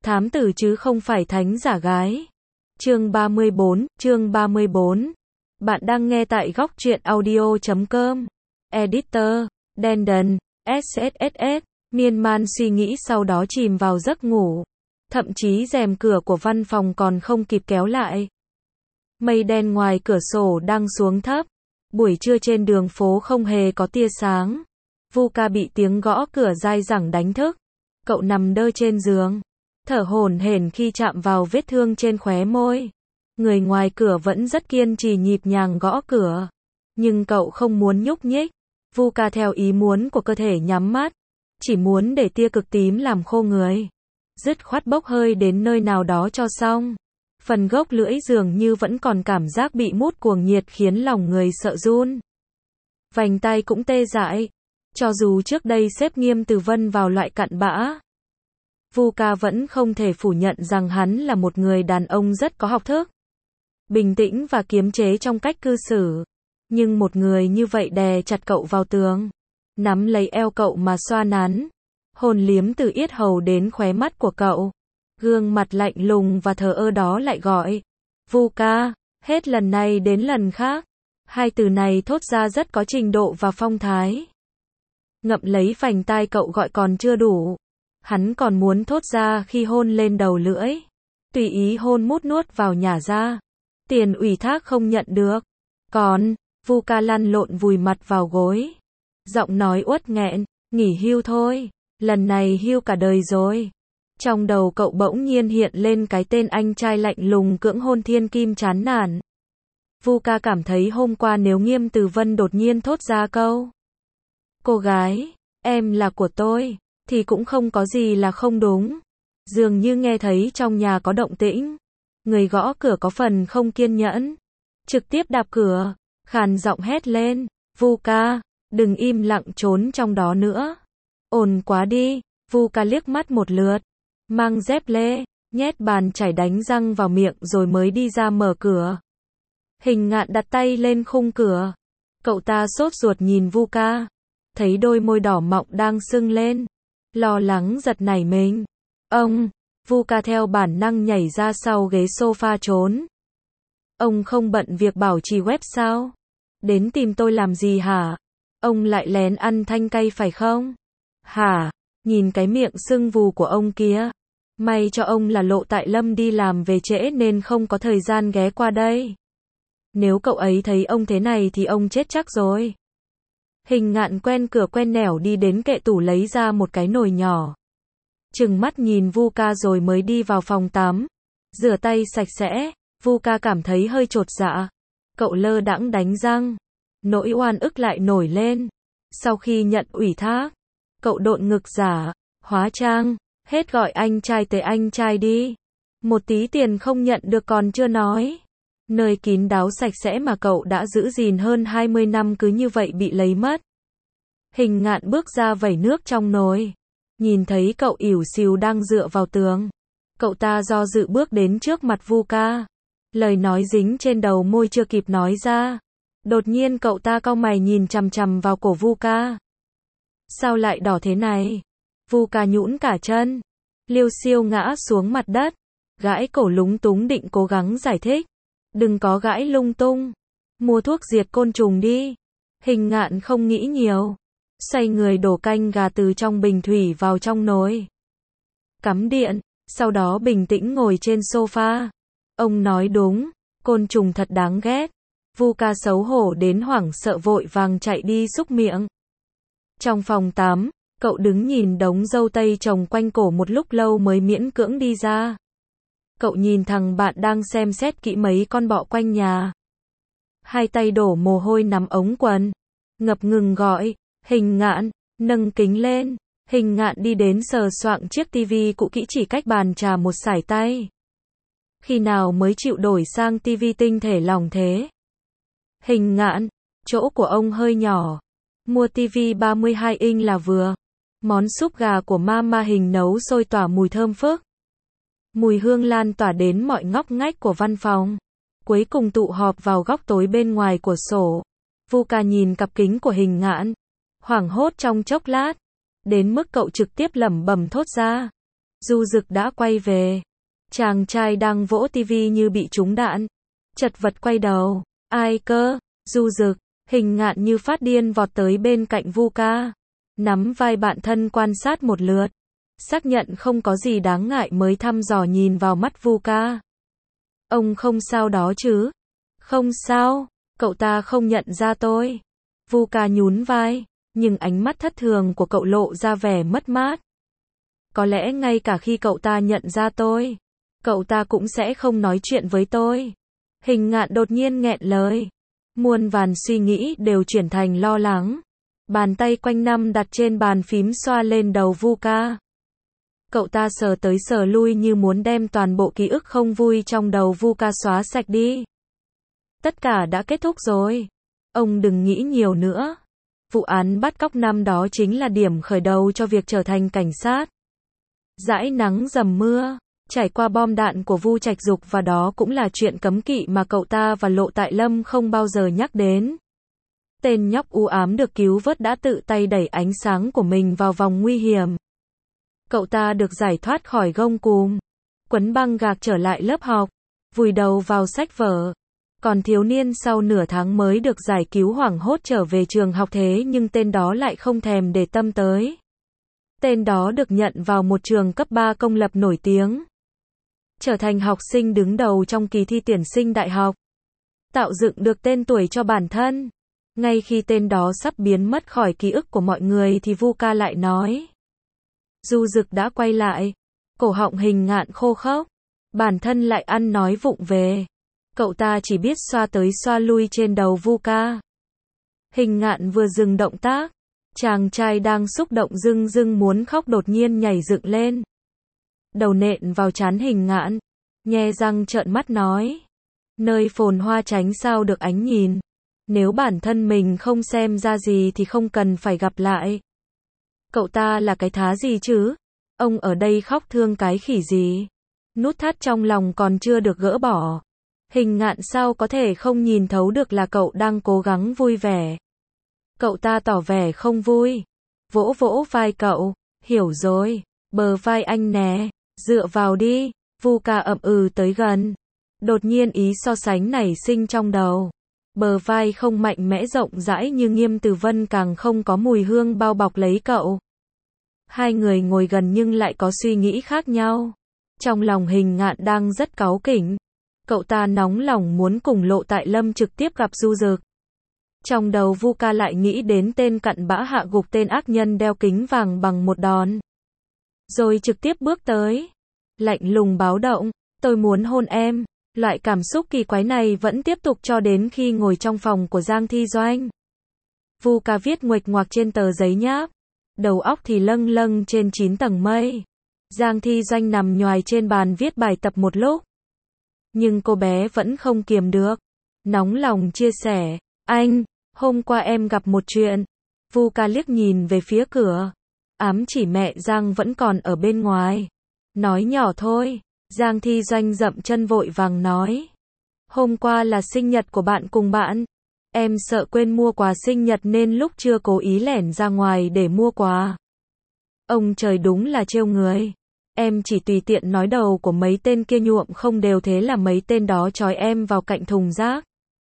Thám tử chứ không phải thánh giả gái. Chương 34. Bạn đang nghe tại góc truyện audio.com. Editor, Đen, SSSS, miên man suy nghĩ sau đó chìm vào giấc ngủ. Thậm chí rèm cửa của văn phòng còn không kịp kéo lại. Mây đen ngoài cửa sổ đang xuống thấp. Buổi trưa trên đường phố không hề có tia sáng. Vuka bị tiếng gõ cửa dai dẳng đánh thức. Cậu nằm đơ trên giường, thở hổn hển khi chạm vào vết thương trên khóe môi. Người ngoài cửa vẫn rất kiên trì nhịp nhàng gõ cửa. Nhưng cậu không muốn nhúc nhích. Vuka theo ý muốn của cơ thể nhắm mắt. Chỉ muốn để tia cực tím làm khô người. Dứt khoát bốc hơi đến nơi nào đó cho xong. Phần gốc lưỡi dường như vẫn còn cảm giác bị mút cuồng nhiệt khiến lòng người sợ run. Vành tay cũng tê dại. Cho dù trước đây xếp Nghiêm Từ Vân vào loại cặn bã, Vuka vẫn không thể phủ nhận rằng hắn là một người đàn ông rất có học thức, bình tĩnh và kiềm chế trong cách cư xử. Nhưng một người như vậy đè chặt cậu vào tường, nắm lấy eo cậu mà xoa nắn, hôn liếm từ yết hầu đến khóe mắt của cậu. Gương mặt lạnh lùng và thờ ơ đó lại gọi, Vuka, hết lần này đến lần khác. Hai từ này thốt ra rất có trình độ và phong thái. Ngậm lấy vành tai cậu gọi còn chưa đủ. Hắn còn muốn thốt ra khi hôn lên đầu lưỡi. Tùy ý hôn mút nuốt vào nhả ra. Tiền ủy thác không nhận được. Còn, Vuka lăn lộn vùi mặt vào gối. Giọng nói uất nghẹn, nghỉ hưu thôi. Lần này hưu cả đời rồi. Trong đầu cậu bỗng nhiên hiện lên cái tên anh trai lạnh lùng cưỡng hôn thiên kim chán nản. Vuka cảm thấy hôm qua nếu Nghiêm Từ Vân đột nhiên thốt ra câu "Cô gái, em là của tôi", thì cũng không có gì là không đúng. Dường như nghe thấy trong nhà có động tĩnh. Người gõ cửa có phần không kiên nhẫn. Trực tiếp đạp cửa, khàn giọng hét lên, Vuka, đừng im lặng trốn trong đó nữa. Ồn quá đi. Vuka liếc mắt một lượt, mang dép lê, nhét bàn chải đánh răng vào miệng rồi mới đi ra mở cửa. Hình Ngạn đặt tay lên khung cửa. Cậu ta sốt ruột nhìn Vuka. Thấy đôi môi đỏ mọng đang sưng lên. Lo lắng giật nảy mình. Ông, Vuka theo bản năng nhảy ra sau ghế sofa trốn. Ông không bận việc bảo trì web sao? Đến tìm tôi làm gì hả? Ông lại lén ăn thanh cay phải không? Hả? Nhìn cái miệng sưng vù của ông kia. May cho ông là Lộ Tại Lâm đi làm về trễ nên không có thời gian ghé qua đây. Nếu cậu ấy thấy ông thế này thì ông chết chắc rồi. Hình Ngạn quen cửa quen nẻo đi đến kệ tủ lấy ra một cái nồi nhỏ. Trừng mắt nhìn Vuka rồi mới đi vào phòng tắm. Rửa tay sạch sẽ. Vuka cảm thấy hơi chột dạ. Cậu lơ đãng đánh răng. Nỗi oan ức lại nổi lên. Sau khi nhận ủy thác, cậu độn ngực giả, hóa trang, hết gọi anh trai tới anh trai đi. Một tí tiền không nhận được còn chưa nói. Nơi kín đáo sạch sẽ mà cậu đã giữ gìn hơn 20 năm cứ như vậy bị lấy mất. Hình Ngạn bước ra vẩy nước trong nồi. Nhìn thấy cậu ỉu xìu đang dựa vào tường. Cậu ta do dự bước đến trước mặt Vuka. Lời nói dính trên đầu môi chưa kịp nói ra. Đột nhiên cậu ta cau mày nhìn chằm chằm vào cổ Vuka. Sao lại đỏ thế này? Vuka nhũn cả chân. Liêu xiêu ngã xuống mặt đất. Gãi cổ lúng túng định cố gắng giải thích. Đừng có gãi lung tung. Mua thuốc diệt côn trùng đi. Hình Ngạn không nghĩ nhiều. Xoay người đổ canh gà từ trong bình thủy vào trong nồi. Cắm điện. Sau đó bình tĩnh ngồi trên sofa. Ông nói đúng. Côn trùng thật đáng ghét. Vuka xấu hổ đến hoảng sợ vội vàng chạy đi xúc miệng. Trong phòng tắm, cậu đứng nhìn đống dâu tây trồng quanh cổ một lúc lâu mới miễn cưỡng đi ra. Cậu nhìn thằng bạn đang xem xét kỹ mấy con bọ quanh nhà. Hai tay đổ mồ hôi nắm ống quần. Ngập ngừng gọi, Hình Ngạn, nâng kính lên. Hình Ngạn đi đến sờ soạng chiếc tivi cũ kỹ chỉ cách bàn trà một sải tay. Khi nào mới chịu đổi sang tivi tinh thể lỏng thế? Hình Ngạn, chỗ của ông hơi nhỏ. Mua tivi 32 inch là vừa. Món súp gà của Mama Hình nấu sôi tỏa mùi thơm phức. Mùi hương lan tỏa đến mọi ngóc ngách của văn phòng. Cuối cùng tụ họp vào góc tối bên ngoài của sổ. Vuka nhìn cặp kính của Hình Ngạn. Hoảng hốt trong chốc lát. Đến mức cậu trực tiếp lẩm bẩm thốt ra. Du Dực đã quay về. Chàng trai đang vỗ tivi như bị trúng đạn. Chật vật quay đầu. Ai cơ? Du Dực. Hình Ngạn như phát điên vọt tới bên cạnh Vu Ca. Nắm vai bạn thân quan sát một lượt. Xác nhận không có gì đáng ngại mới thăm dò nhìn vào mắt Vu Ca. Ông không sao đó chứ? Không sao, cậu ta không nhận ra tôi. Vu Ca nhún vai, nhưng ánh mắt thất thường của cậu lộ ra vẻ mất mát. Có lẽ ngay cả khi cậu ta nhận ra tôi, cậu ta cũng sẽ không nói chuyện với tôi. Hình Ngạn đột nhiên nghẹn lời. Muôn vàn suy nghĩ đều chuyển thành lo lắng. Bàn tay quanh năm đặt trên bàn phím xoa lên đầu Vu Ca. Cậu ta sờ tới sờ lui như muốn đem toàn bộ ký ức không vui trong đầu Vu Ca xóa sạch đi. Tất cả đã kết thúc rồi. Ông đừng nghĩ nhiều nữa. Vụ án bắt cóc năm đó chính là điểm khởi đầu cho việc trở thành cảnh sát. Dãi nắng dầm mưa, trải qua bom đạn của Vu Trạch Dục và đó cũng là chuyện cấm kỵ mà cậu ta và Lộ Tại Lâm không bao giờ nhắc đến. Tên nhóc u ám được cứu vớt đã tự tay đẩy ánh sáng của mình vào vòng nguy hiểm. Cậu ta được giải thoát khỏi gông cùm, quấn băng gạc trở lại lớp học, vùi đầu vào sách vở. Còn thiếu niên sau nửa tháng mới được giải cứu hoảng hốt trở về trường học thế nhưng tên đó lại không thèm để tâm tới. Tên đó được nhận vào một trường cấp 3 công lập nổi tiếng. Trở thành học sinh đứng đầu trong kỳ thi tuyển sinh đại học. Tạo dựng được tên tuổi cho bản thân. Ngay khi tên đó sắp biến mất khỏi ký ức của mọi người thì Vu Ca lại nói. Du Dực đã quay lại. Cổ họng Hình Ngạn khô khốc. Bản thân lại ăn nói vụng về. Cậu ta chỉ biết xoa tới xoa lui trên đầu Vu Ca. Hình Ngạn vừa dừng động tác. Chàng trai đang xúc động dưng dưng muốn khóc đột nhiên nhảy dựng lên. Đầu nện vào trán Hình Ngạn. Nhe răng trợn mắt nói. Nơi phồn hoa tránh sao được ánh nhìn. Nếu bản thân mình không xem ra gì thì không cần phải gặp lại. Cậu ta là cái thá gì chứ? Ông ở đây khóc thương cái khỉ gì? Nút thắt trong lòng còn chưa được gỡ bỏ. Hình Ngạn sao có thể không nhìn thấu được là cậu đang cố gắng vui vẻ. Cậu ta tỏ vẻ không vui. Vỗ vỗ vai cậu. Hiểu rồi. Bờ vai anh nè. Dựa vào đi. Vu Ca ậm ừ tới gần. Đột nhiên ý so sánh nảy sinh trong đầu. Bờ vai không mạnh mẽ rộng rãi như Nghiêm Từ Vân càng không có mùi hương bao bọc lấy cậu. Hai người ngồi gần nhưng lại có suy nghĩ khác nhau. Trong lòng Hình Ngạn đang rất cáu kỉnh. Cậu ta nóng lòng muốn cùng Lộ Tại Lâm trực tiếp gặp Du Dực. Trong đầu Vu Ca lại nghĩ đến tên cặn bã hạ gục tên ác nhân đeo kính vàng bằng một đòn. Rồi trực tiếp bước tới. Lạnh lùng báo động. Tôi muốn hôn em. Loại cảm xúc kỳ quái này vẫn tiếp tục cho đến khi ngồi trong phòng của Giang Thi Doanh. Vu Ca viết nguệch ngoạc trên tờ giấy nháp. Đầu óc thì lâng lâng trên 9 tầng mây. Giang Thi Doanh nằm nhoài trên bàn viết bài tập một lúc. Nhưng cô bé vẫn không kiềm được. Nóng lòng chia sẻ. Anh, hôm qua em gặp một chuyện. Vu Ca liếc nhìn về phía cửa. Ám chỉ mẹ Giang vẫn còn ở bên ngoài. Nói nhỏ thôi. Giang Thi Doanh dậm chân vội vàng nói. Hôm qua là sinh nhật của bạn cùng bạn. Em sợ quên mua quà sinh nhật nên lúc trưa cố ý lẻn ra ngoài để mua quà. Ông trời đúng là trêu người. Em chỉ tùy tiện nói đầu của mấy tên kia nhuộm không đều thế là mấy tên đó trói em vào cạnh thùng rác.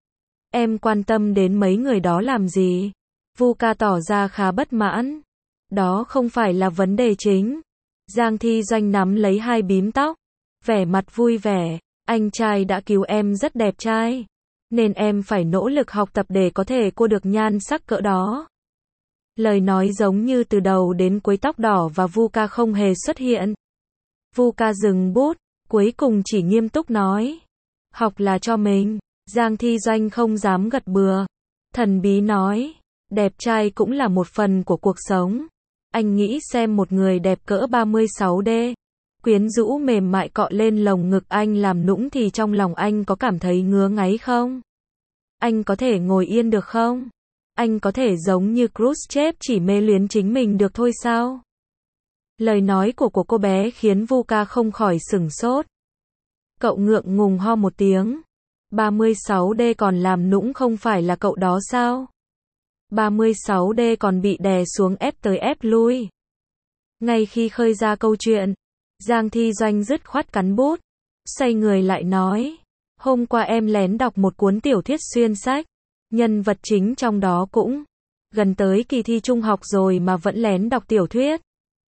Em quan tâm đến mấy người đó làm gì? Vu Ca tỏ ra khá bất mãn. Đó không phải là vấn đề chính. Giang Thi Doanh nắm lấy hai bím tóc. Vẻ mặt vui vẻ. Anh trai đã cứu em rất đẹp trai. Nên em phải nỗ lực học tập để có thể cua được nhan sắc cỡ đó. Lời nói giống như từ đầu đến cuối tóc đỏ và Vu Ca không hề xuất hiện. Vu Ca dừng bút, cuối cùng chỉ nghiêm túc nói. Học là cho mình. Giang Thi Doanh không dám gật bừa. Thần bí nói. Đẹp trai cũng là một phần của cuộc sống. Anh nghĩ xem một người đẹp cỡ 36D. Quyến rũ mềm mại cọ lên lồng ngực anh làm nũng thì trong lòng anh có cảm thấy ngứa ngáy không? Anh có thể ngồi yên được không? Anh có thể giống như Khrushchev chỉ mê luyến chính mình được thôi sao? Lời nói của cô bé khiến Vu Ca không khỏi sửng sốt. Cậu ngượng ngùng ho một tiếng. 36D còn làm nũng không phải là cậu đó sao? 36D còn bị đè xuống ép tới ép lui. Ngay khi khơi ra câu chuyện, Giang Thi Doanh dứt khoát cắn bút, xoay người lại nói, hôm qua em lén đọc một cuốn tiểu thuyết xuyên sách, nhân vật chính trong đó cũng gần tới kỳ thi trung học rồi mà vẫn lén đọc tiểu thuyết.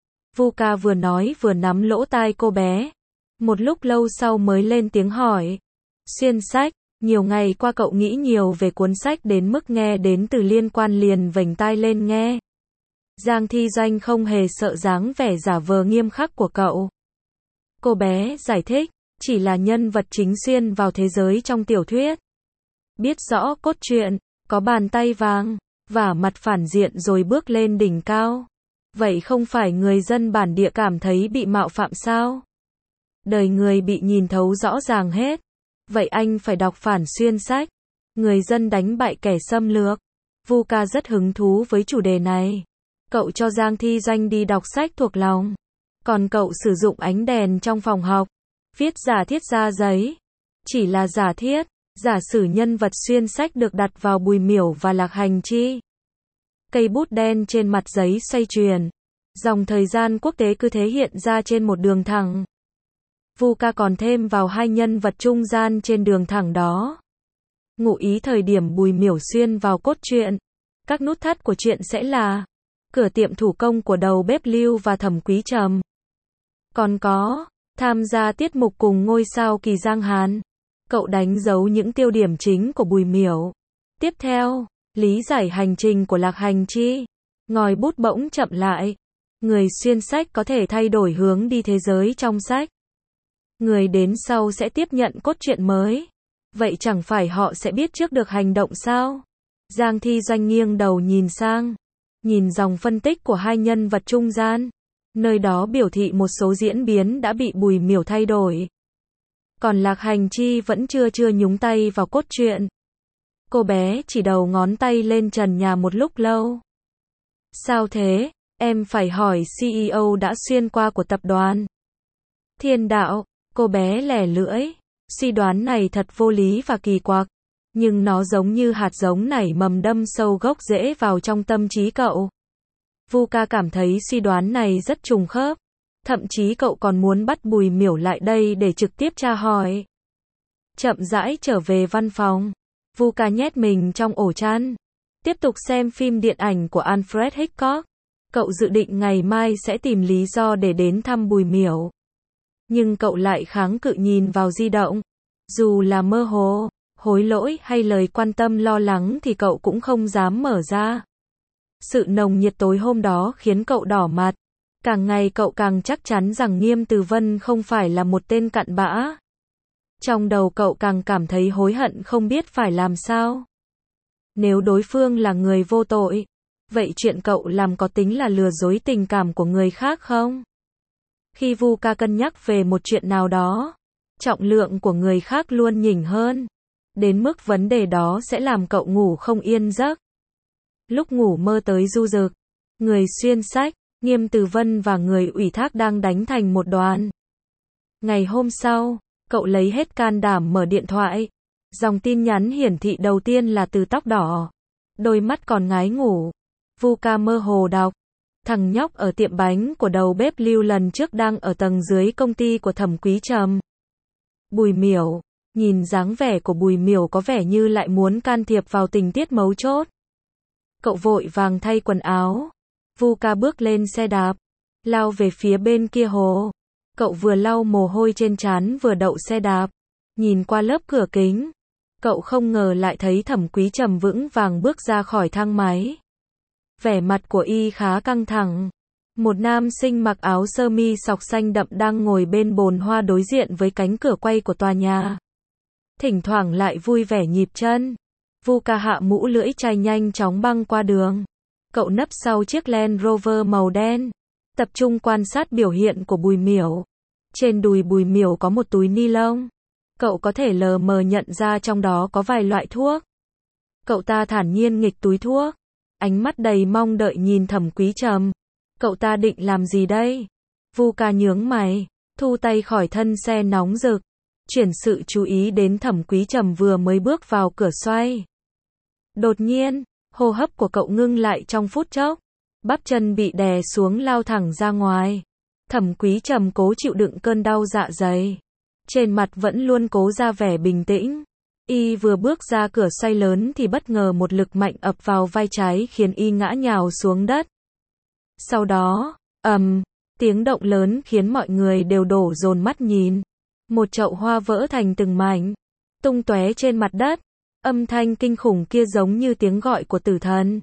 Vu Ca vừa nói vừa nắm lỗ tai cô bé, một lúc lâu sau mới lên tiếng hỏi, xuyên sách, nhiều ngày qua cậu nghĩ nhiều về cuốn sách đến mức nghe đến từ liên quan liền vểnh tai lên nghe. Giang Thi Doanh không hề sợ dáng vẻ giả vờ nghiêm khắc của cậu. Cô bé giải thích, chỉ là nhân vật chính xuyên vào thế giới trong tiểu thuyết. Biết rõ cốt truyện, có bàn tay vàng, vả mặt phản diện rồi bước lên đỉnh cao. Vậy không phải người dân bản địa cảm thấy bị mạo phạm sao? Đời người bị nhìn thấu rõ ràng hết. Vậy anh phải đọc phản xuyên sách. Người dân đánh bại kẻ xâm lược. Vu Ca rất hứng thú với chủ đề này. Cậu cho Giang Thi Doanh đi đọc sách thuộc lòng. Còn cậu sử dụng ánh đèn trong phòng học. Viết giả thiết ra giấy. Chỉ là giả thiết, giả sử nhân vật xuyên sách được đặt vào Bùi Miểu và Lạc Hành Chi. Cây bút đen trên mặt giấy xoay chuyển. Dòng thời gian quốc tế cứ thế hiện ra trên một đường thẳng. Vu Ca còn thêm vào hai nhân vật trung gian trên đường thẳng đó. Ngụ ý thời điểm Bùi Miểu xuyên vào cốt truyện. Các nút thắt của truyện sẽ là cửa tiệm thủ công của đầu bếp Lưu và Thẩm Quý Trầm. Còn có tham gia tiết mục cùng ngôi sao Kỳ Giang Hàn. Cậu đánh dấu những tiêu điểm chính của Bùi Miểu. Tiếp theo, lý giải hành trình của Lạc Hành Chi. Ngòi bút bỗng chậm lại. Người xuyên sách có thể thay đổi hướng đi thế giới trong sách. Người đến sau sẽ tiếp nhận cốt truyện mới. Vậy chẳng phải họ sẽ biết trước được hành động sao? Giang Thi Doanh nghiêng đầu nhìn sang. Nhìn dòng phân tích của hai nhân vật trung gian. Nơi đó biểu thị một số diễn biến đã bị Bùi Miểu thay đổi. Còn Lạc Hành Chi vẫn chưa nhúng tay vào cốt truyện. Cô bé chỉ đầu ngón tay lên trần nhà một lúc lâu. Sao thế? Em phải hỏi CEO đã xuyên qua của tập đoàn Thiên Đạo. Cô bé lẻ lưỡi. Suy đoán này thật vô lý và kỳ quặc. Nhưng nó giống như hạt giống nảy mầm đâm sâu gốc rễ vào trong tâm trí cậu. Vu Ca cảm thấy suy đoán này rất trùng khớp. Thậm chí cậu còn muốn bắt Bùi Miểu lại đây để trực tiếp tra hỏi. Chậm rãi trở về văn phòng. Vu Ca nhét mình trong ổ chăn. Tiếp tục xem phim điện ảnh của Alfred Hitchcock. Cậu dự định ngày mai sẽ tìm lý do để đến thăm Bùi Miểu. Nhưng cậu lại kháng cự nhìn vào di động. Dù là mơ hồ, hối lỗi hay lời quan tâm lo lắng thì cậu cũng không dám mở ra. Sự nồng nhiệt tối hôm đó khiến cậu đỏ mặt. Càng ngày cậu càng chắc chắn rằng Nghiêm Từ Vân không phải là một tên cặn bã. Trong đầu cậu càng cảm thấy hối hận không biết phải làm sao. Nếu đối phương là người vô tội, vậy chuyện cậu làm có tính là lừa dối tình cảm của người khác không? Khi Vu Ca cân nhắc về một chuyện nào đó, trọng lượng của người khác luôn nhỉnh hơn. Đến mức vấn đề đó sẽ làm cậu ngủ không yên giấc. Lúc ngủ mơ tới Du Dực, người xuyên sách, Nghiêm Từ Vân và người ủy thác đang đánh thành một đoàn. Ngày hôm sau, cậu lấy hết can đảm mở điện thoại. Dòng tin nhắn hiển thị đầu tiên là từ Tóc Đỏ. Đôi mắt còn ngái ngủ. Vu Ca mơ hồ đọc. Thằng nhóc ở tiệm bánh của đầu bếp Lưu lần trước đang ở tầng dưới công ty của Thẩm Quý Trầm. Bùi Miểu. Nhìn dáng vẻ của Bùi Miểu có vẻ như lại muốn can thiệp vào tình tiết mấu chốt. Cậu vội vàng thay quần áo. Vu Ca bước lên xe đạp. Lao về phía bên kia hồ. Cậu vừa lau mồ hôi trên trán vừa đậu xe đạp. Nhìn qua lớp cửa kính. Cậu không ngờ lại thấy Thẩm Quý Trầm vững vàng bước ra khỏi thang máy. Vẻ mặt của y khá căng thẳng. Một nam sinh mặc áo sơ mi sọc xanh đậm đang ngồi bên bồn hoa đối diện với cánh cửa quay của tòa nhà. Thỉnh thoảng lại vui vẻ nhịp chân. Vu Ca hạ mũ lưỡi chai nhanh chóng băng qua đường. Cậu nấp sau chiếc Land Rover màu đen. Tập trung quan sát biểu hiện của Bùi Miểu. Trên đùi Bùi Miểu có một túi ni lông. Cậu có thể lờ mờ nhận ra trong đó có vài loại thuốc. Cậu ta thản nhiên nghịch túi thuốc. Ánh mắt đầy mong đợi nhìn Thẩm Quý Trầm. Cậu ta định làm gì đây? Vu Ca nhướng mày, thu tay khỏi thân xe nóng rực. Chuyển sự chú ý đến Thẩm Quý Trầm vừa mới bước vào cửa xoay. Đột nhiên, hô hấp của cậu ngưng lại trong phút chốc. Bắp chân bị đè xuống lao thẳng ra ngoài. Thẩm Quý Trầm cố chịu đựng cơn đau dạ dày. Trên mặt vẫn luôn cố ra vẻ bình tĩnh. Y vừa bước ra cửa xoay lớn thì bất ngờ một lực mạnh ập vào vai trái khiến y ngã nhào xuống đất. Sau đó, tiếng động lớn khiến mọi người đều đổ dồn mắt nhìn. Một chậu hoa vỡ thành từng mảnh, tung tóe trên mặt đất. Âm thanh kinh khủng kia giống như tiếng gọi của tử thần.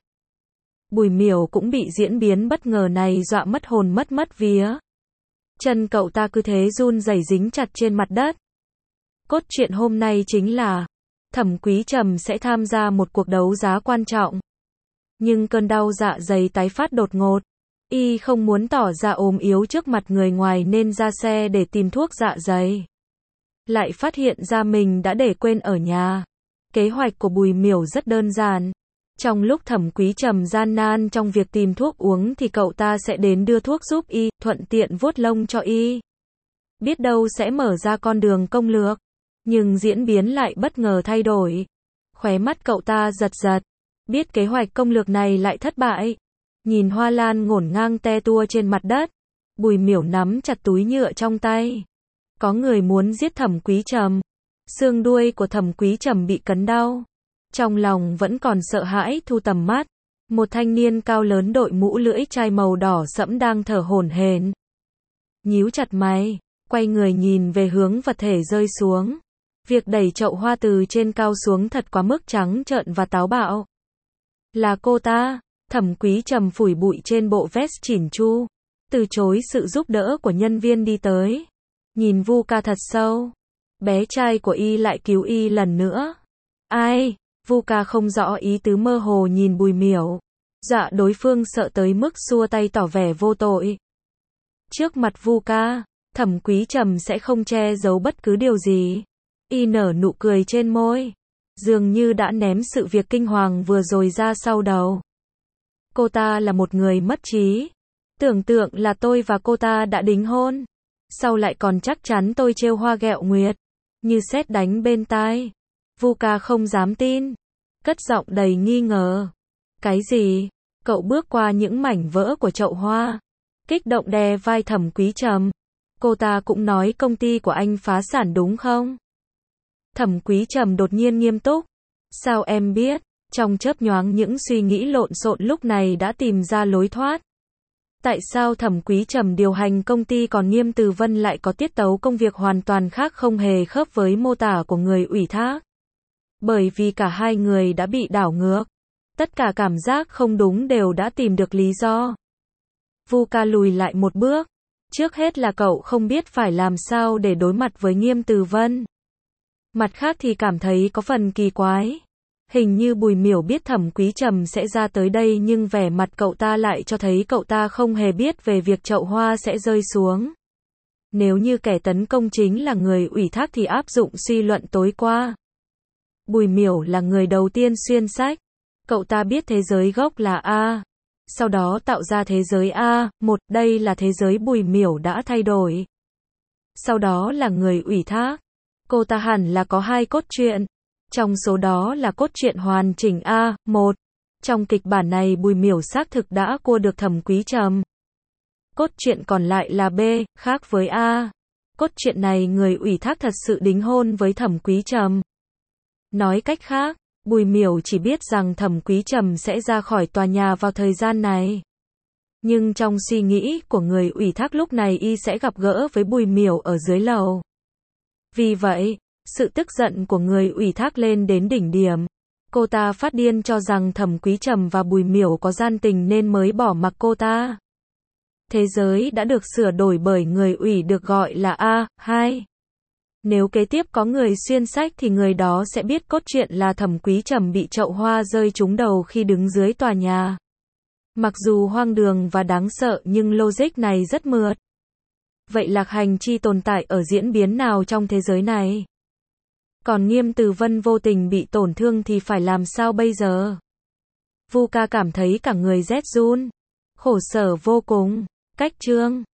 Bùi Miểu cũng bị diễn biến bất ngờ này dọa mất hồn mất vía. Chân cậu ta cứ thế run rẩy dính chặt trên mặt đất. Cốt truyện hôm nay chính là Thẩm Quý Trầm sẽ tham gia một cuộc đấu giá quan trọng. Nhưng cơn đau dạ dày tái phát đột ngột. Y không muốn tỏ ra ốm yếu trước mặt người ngoài nên ra xe để tìm thuốc dạ dày. Lại phát hiện ra mình đã để quên ở nhà. Kế hoạch của Bùi Miểu rất đơn giản. Trong lúc Thẩm Quý Trầm gian nan trong việc tìm thuốc uống thì cậu ta sẽ đến đưa thuốc giúp y, thuận tiện vuốt lông cho y. Biết đâu sẽ mở ra con đường công lược. Nhưng diễn biến lại bất ngờ thay đổi. Khóe mắt cậu ta giật giật. Biết kế hoạch công lược này lại thất bại. Nhìn hoa lan ngổn ngang te tua trên mặt đất. Bùi Miểu nắm chặt túi nhựa trong tay. Có người muốn giết Thẩm Quý Trầm. Xương đuôi của Thẩm Quý Trầm bị cấn đau. Trong lòng vẫn còn sợ hãi thu tầm mắt. Một thanh niên cao lớn đội mũ lưỡi chai màu đỏ sẫm đang thở hổn hển. Nhíu chặt mày, quay người nhìn về hướng vật thể rơi xuống. Việc đẩy chậu hoa từ trên cao xuống thật quá mức trắng trợn và táo bạo. Là cô ta. Thẩm Quý Trầm phủi bụi trên bộ vest chỉn chu. Từ chối sự giúp đỡ của nhân viên đi tới. Nhìn Vu Ca thật sâu. Bé trai của y lại cứu y lần nữa. Ai? Vu Ca không rõ ý tứ mơ hồ nhìn Bùi Miểu. Dọa đối phương sợ tới mức xua tay tỏ vẻ vô tội. Trước mặt Vu Ca, Thẩm Quý Trầm sẽ không che giấu bất cứ điều gì. Y nở nụ cười trên môi. Dường như đã ném sự việc kinh hoàng vừa rồi ra sau đầu. Cô ta là một người mất trí. Tưởng tượng là tôi và cô ta đã đính hôn. Sau lại còn chắc chắn tôi trêu hoa ghẹo nguyệt. Như sét đánh bên tai. Vu Ca không dám tin. Cất giọng đầy nghi ngờ. Cái gì? Cậu bước qua những mảnh vỡ của chậu hoa. Kích động đè vai Thẩm Quý Trầm. Cô ta cũng nói công ty của anh phá sản đúng không? Thẩm Quý Trầm đột nhiên nghiêm túc. Sao em biết? Trong chớp nhoáng những suy nghĩ lộn xộn lúc này đã tìm ra lối thoát. Tại sao Thẩm Quý Trầm điều hành công ty còn Nghiêm Từ Vân lại có tiết tấu công việc hoàn toàn khác không hề khớp với mô tả của người ủy thác? Bởi vì cả hai người đã bị đảo ngược. Tất cả cảm giác không đúng đều đã tìm được lý do. Vu Ca lùi lại một bước. Trước hết là cậu không biết phải làm sao để đối mặt với Nghiêm Từ Vân. Mặt khác thì cảm thấy có phần kỳ quái. Hình như Bùi Miểu biết Thẩm Quý Trầm sẽ ra tới đây nhưng vẻ mặt cậu ta lại cho thấy cậu ta không hề biết về việc chậu hoa sẽ rơi xuống. Nếu như kẻ tấn công chính là người ủy thác thì áp dụng suy luận tối qua. Bùi Miểu là người đầu tiên xuyên sách. Cậu ta biết thế giới gốc là A. Sau đó tạo ra thế giới A1, đây là thế giới Bùi Miểu đã thay đổi. Sau đó là người ủy thác. Cô ta hẳn là có hai cốt truyện. Trong số đó là cốt truyện hoàn chỉnh A1. Trong kịch bản này Bùi Miểu xác thực đã cua được Thẩm Quý Trầm. Cốt truyện còn lại là B, khác với A. Cốt truyện này người ủy thác thật sự đính hôn với Thẩm Quý Trầm. Nói cách khác, Bùi Miểu chỉ biết rằng Thẩm Quý Trầm sẽ ra khỏi tòa nhà vào thời gian này. Nhưng trong suy nghĩ của người ủy thác lúc này y sẽ gặp gỡ với Bùi Miểu ở dưới lầu. Vì vậy, sự tức giận của người ủy thác lên đến đỉnh điểm. Cô ta phát điên cho rằng Thẩm Quý Trầm và Bùi Miểu có gian tình nên mới bỏ mặc cô ta. Thế giới đã được sửa đổi bởi người ủy được gọi là A2. Nếu kế tiếp có người xuyên sách thì người đó sẽ biết cốt truyện là Thẩm Quý Trầm bị chậu hoa rơi trúng đầu khi đứng dưới tòa nhà. Mặc dù hoang đường và đáng sợ nhưng logic này rất mượt. Vậy Lạc Hành Chi tồn tại ở diễn biến nào trong thế giới này? Còn Nghiêm Từ Vân vô tình bị tổn thương thì phải làm sao bây giờ? Vu Ca cảm thấy cả người rét run. Khổ sở vô cùng. Cách chương